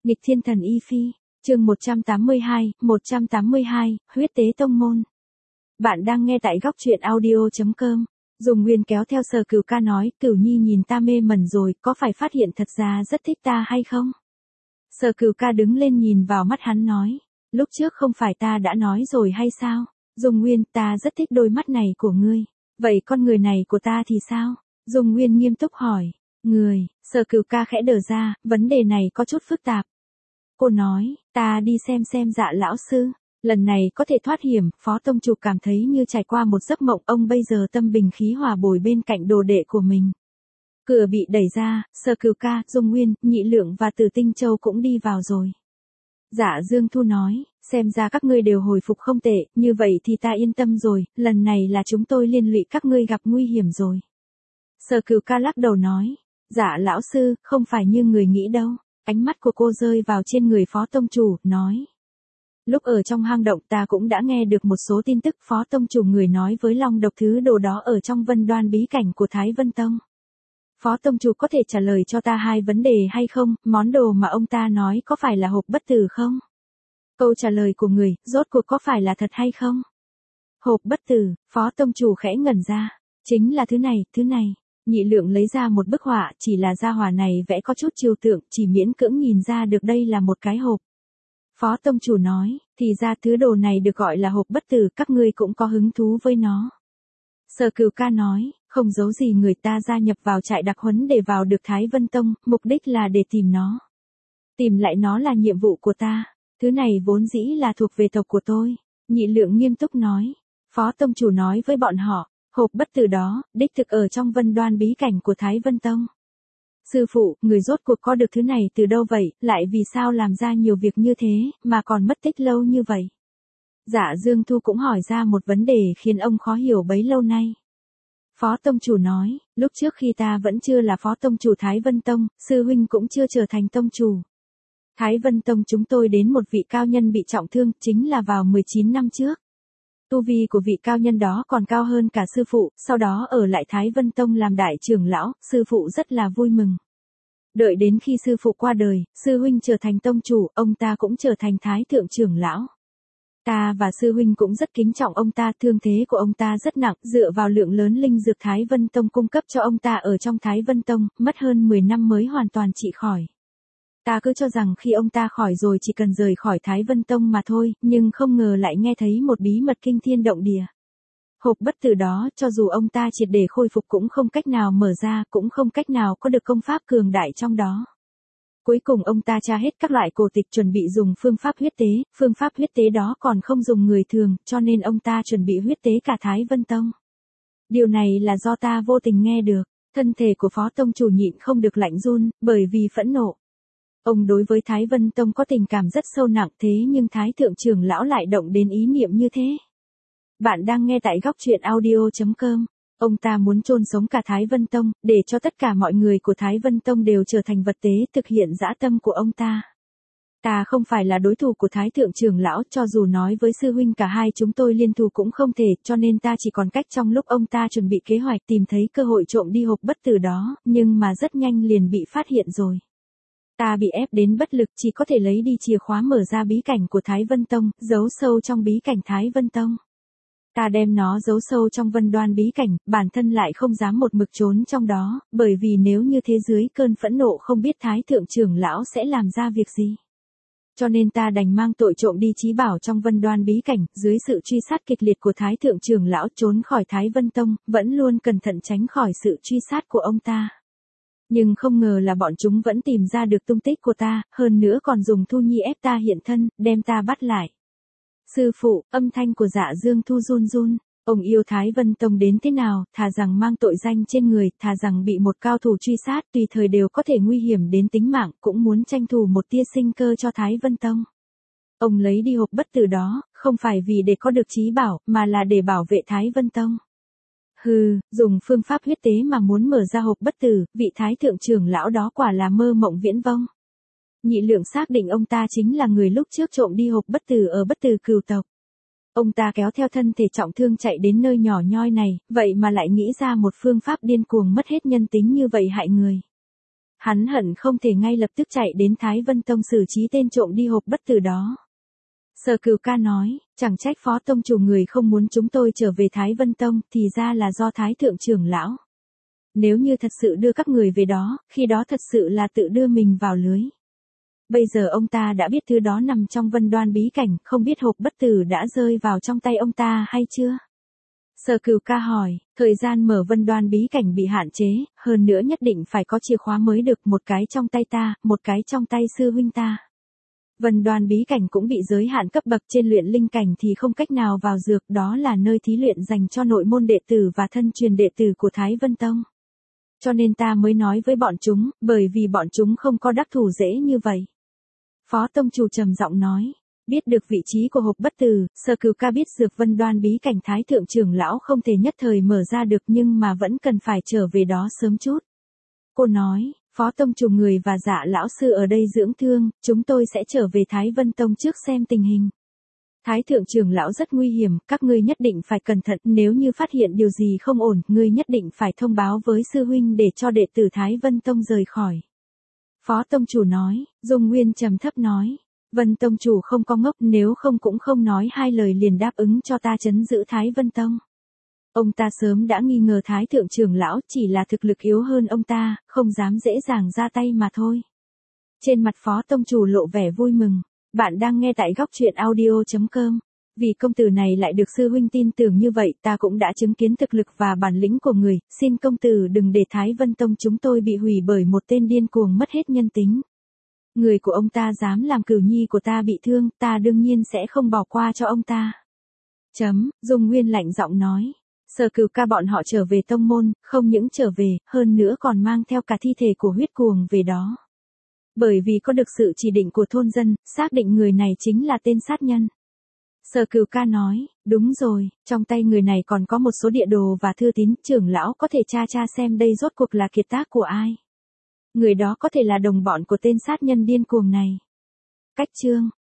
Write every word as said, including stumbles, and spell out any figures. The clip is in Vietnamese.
Nghịch thiên thần Y Phi, chương một trăm tám mươi hai, một trăm tám mươi hai, huyết tế tông môn. Bạn đang nghe tại góc truyện audio chấm com. Dùng Nguyên kéo theo Sở Cửu Ca nói, Cửu Nhi nhìn ta mê mẩn rồi, có phải phát hiện thật ra rất thích ta hay không? Sở Cửu Ca đứng lên nhìn vào mắt hắn nói, lúc trước không phải ta đã nói rồi hay sao? Dùng Nguyên, ta rất thích đôi mắt này của ngươi. Vậy con người này của ta thì sao? Dùng Nguyên nghiêm túc hỏi. Người, Sở Cửu Ca khẽ đờ ra, vấn đề này có chút phức tạp. Cô nói, ta đi xem xem Dạ lão sư, lần này có thể thoát hiểm. Phó tông chủ cảm thấy như trải qua một giấc mộng, ông bây giờ tâm bình khí hòa bồi bên cạnh đồ đệ của mình. Cửa bị đẩy ra, Sở Cửu Ca, Dung Nguyên, Nhị Lượng và Tử Tinh Châu cũng đi vào rồi. Dạ Dương Thu nói, xem ra các ngươi đều hồi phục không tệ, như vậy thì ta yên tâm rồi, lần này là chúng tôi liên lụy các ngươi gặp nguy hiểm rồi. Sở Cửu Ca lắc đầu nói, Dạ lão sư, không phải như người nghĩ đâu. Ánh mắt của cô rơi vào trên người Phó tông chủ, nói. Lúc ở trong hang động ta cũng đã nghe được một số tin tức. Phó tông chủ người nói với Long độc thứ đồ đó ở trong Vân Đoan bí cảnh của Thái Vân Tông. Phó tông chủ có thể trả lời cho ta hai vấn đề hay không? Món đồ mà ông ta nói có phải là hộp bất tử không? Câu trả lời của người, rốt cuộc có phải là thật hay không? Hộp bất tử, Phó tông chủ khẽ ngẩn ra. Chính là thứ này, thứ này. Nhị Lượng lấy ra một bức họa, chỉ là gia hỏa này vẽ có chút trừu tượng, chỉ miễn cưỡng nhìn ra được đây là một cái hộp. Phó tông chủ nói, thì ra thứ đồ này được gọi là hộp bất tử, các ngươi cũng có hứng thú với nó. Sở Cửu Ca nói, không giấu gì người ta gia nhập vào trại đặc huấn để vào được Thái Vân Tông, mục đích là để tìm nó. Tìm lại nó là nhiệm vụ của ta, thứ này vốn dĩ là thuộc về tộc của tôi. Nhị Lượng nghiêm túc nói, Phó tông chủ nói với bọn họ. Hộp bất tử đó, đích thực ở trong Vân Đoan bí cảnh của Thái Vân Tông. Sư phụ, người rốt cuộc có được thứ này từ đâu vậy, lại vì sao làm ra nhiều việc như thế, mà còn mất tích lâu như vậy? Dạ Dương Thu cũng hỏi ra một vấn đề khiến ông khó hiểu bấy lâu nay. Phó tông chủ nói, lúc trước khi ta vẫn chưa là phó tông chủ Thái Vân Tông, sư huynh cũng chưa trở thành tông chủ. Thái Vân Tông chúng tôi đến một vị cao nhân bị trọng thương, chính là vào mười chín năm trước. Tu vi của vị cao nhân đó còn cao hơn cả sư phụ, sau đó ở lại Thái Vân Tông làm đại trưởng lão, sư phụ rất là vui mừng. Đợi đến khi sư phụ qua đời, sư huynh trở thành tông chủ, ông ta cũng trở thành thái thượng trưởng lão. Ta và sư huynh cũng rất kính trọng ông ta, thương thế của ông ta rất nặng, dựa vào lượng lớn linh dược Thái Vân Tông cung cấp cho ông ta ở trong Thái Vân Tông, mất hơn mười năm mới hoàn toàn trị khỏi. Ta cứ cho rằng khi ông ta khỏi rồi chỉ cần rời khỏi Thái Vân Tông mà thôi, nhưng không ngờ lại nghe thấy một bí mật kinh thiên động địa. Hộp bất tử đó, cho dù ông ta triệt để khôi phục cũng không cách nào mở ra, cũng không cách nào có được công pháp cường đại trong đó. Cuối cùng ông ta tra hết các loại cổ tịch chuẩn bị dùng phương pháp huyết tế, phương pháp huyết tế đó còn không dùng người thường, cho nên ông ta chuẩn bị huyết tế cả Thái Vân Tông. Điều này là do ta vô tình nghe được, thân thể của Phó tông chủ nhịn không được lạnh run, bởi vì phẫn nộ. Ông đối với Thái Vân Tông có tình cảm rất sâu nặng, thế nhưng Thái thượng trưởng lão lại động đến ý niệm như thế. Bạn đang nghe tại góc truyện audio chấm com. Ông ta muốn chôn sống cả Thái Vân Tông, để cho tất cả mọi người của Thái Vân Tông đều trở thành vật tế, thực hiện dã tâm của ông ta. Ta không phải là đối thủ của Thái thượng trưởng lão, cho dù nói với sư huynh cả hai chúng tôi liên thủ cũng không thể, cho nên ta chỉ còn cách trong lúc ông ta chuẩn bị kế hoạch tìm thấy cơ hội trộm đi hộp bất tử đó, nhưng mà rất nhanh liền bị phát hiện rồi. Ta bị ép đến bất lực, chỉ có thể lấy đi chìa khóa mở ra bí cảnh của Thái Vân Tông, giấu sâu trong bí cảnh Thái Vân Tông. Ta đem nó giấu sâu trong Vân Đoan bí cảnh, bản thân lại không dám một mực trốn trong đó, bởi vì nếu như thế dưới cơn phẫn nộ không biết Thái thượng trưởng lão sẽ làm ra việc gì. Cho nên ta đành mang tội trộm đi trí bảo trong Vân Đoan bí cảnh, dưới sự truy sát kịch liệt của Thái thượng trưởng lão trốn khỏi Thái Vân Tông, vẫn luôn cẩn thận tránh khỏi sự truy sát của ông ta. Nhưng không ngờ là bọn chúng vẫn tìm ra được tung tích của ta, hơn nữa còn dùng Thu Nhi ép ta hiện thân, đem ta bắt lại. Sư phụ, âm thanh của Dạ Dương Thu run run, ông yêu Thái Vân Tông đến thế nào, thà rằng mang tội danh trên người, thà rằng bị một cao thủ truy sát, tùy thời đều có thể nguy hiểm đến tính mạng, cũng muốn tranh thủ một tia sinh cơ cho Thái Vân Tông. Ông lấy đi hộp bất tử đó, không phải vì để có được trí bảo, mà là để bảo vệ Thái Vân Tông. Hừ, dùng phương pháp huyết tế mà muốn mở ra hộp bất tử, vị Thái thượng trưởng lão đó quả là mơ mộng viễn vông. Nhị Lượng xác định ông ta chính là người lúc trước trộm đi hộp bất tử ở Bất Tử Cửu tộc. Ông ta kéo theo thân thể trọng thương chạy đến nơi nhỏ nhoi này, vậy mà lại nghĩ ra một phương pháp điên cuồng mất hết nhân tính như vậy hại người. Hắn hận không thể ngay lập tức chạy đến Thái Vân Tông xử trí tên trộm đi hộp bất tử đó. Sở Cửu Ca nói, chẳng trách Phó Tông chủ người không muốn chúng tôi trở về Thái Vân Tông, thì ra là do Thái Thượng trưởng lão. Nếu như thật sự đưa các người về đó, khi đó thật sự là tự đưa mình vào lưới. Bây giờ ông ta đã biết thứ đó nằm trong Vân Đoan bí cảnh, không biết hộp bất tử đã rơi vào trong tay ông ta hay chưa? Sở Cửu Ca hỏi, thời gian mở Vân Đoan bí cảnh bị hạn chế, hơn nữa nhất định phải có chìa khóa mới được, một cái trong tay ta, một cái trong tay sư huynh ta. Vân Đoan bí cảnh cũng bị giới hạn cấp bậc, trên luyện linh cảnh thì không cách nào vào dược, đó là nơi thí luyện dành cho nội môn đệ tử và thân truyền đệ tử của Thái Vân Tông. Cho nên ta mới nói với bọn chúng, bởi vì bọn chúng không có đắc thủ dễ như vậy. Phó Tông chủ trầm giọng nói, biết được vị trí của hộp bất tử, Sở Cửu Ca biết dược Vân Đoan bí cảnh Thái Thượng trưởng lão không thể nhất thời mở ra được, nhưng mà vẫn cần phải trở về đó sớm chút. Cô nói, Phó Tông chủ người và Dạ lão sư ở đây dưỡng thương, chúng tôi sẽ trở về Thái Vân Tông trước xem tình hình. Thái Thượng trưởng lão rất nguy hiểm, các ngươi nhất định phải cẩn thận, nếu như phát hiện điều gì không ổn, ngươi nhất định phải thông báo với sư huynh để cho đệ tử Thái Vân Tông rời khỏi. Phó Tông chủ nói, Dung Nguyên trầm thấp nói, Vân Tông chủ không có ngốc, nếu không cũng không nói hai lời liền đáp ứng cho ta trấn giữ Thái Vân Tông. Ông ta sớm đã nghi ngờ Thái Thượng trưởng lão, chỉ là thực lực yếu hơn ông ta, không dám dễ dàng ra tay mà thôi. Trên mặt Phó Tông chủ lộ vẻ vui mừng. Bạn đang nghe tại góc truyện audio chấm com. Vì công tử này lại được sư huynh tin tưởng như vậy, ta cũng đã chứng kiến thực lực và bản lĩnh của người, xin công tử đừng để Thái Vân Tông chúng tôi bị hủy bởi một tên điên cuồng mất hết nhân tính. Người của ông ta dám làm cửu nhi của ta bị thương, ta đương nhiên sẽ không bỏ qua cho ông ta. Chấm, Dung Nguyên lạnh giọng nói. Sở Cửu Ca bọn họ trở về tông môn, không những trở về, hơn nữa còn mang theo cả thi thể của huyết cuồng về đó. Bởi vì có được sự chỉ định của thôn dân, xác định người này chính là tên sát nhân. Sở Cửu Ca nói, đúng rồi, trong tay người này còn có một số địa đồ và thư tín, trưởng lão có thể tra tra xem đây rốt cuộc là kiệt tác của ai. Người đó có thể là đồng bọn của tên sát nhân điên cuồng này. Cách chương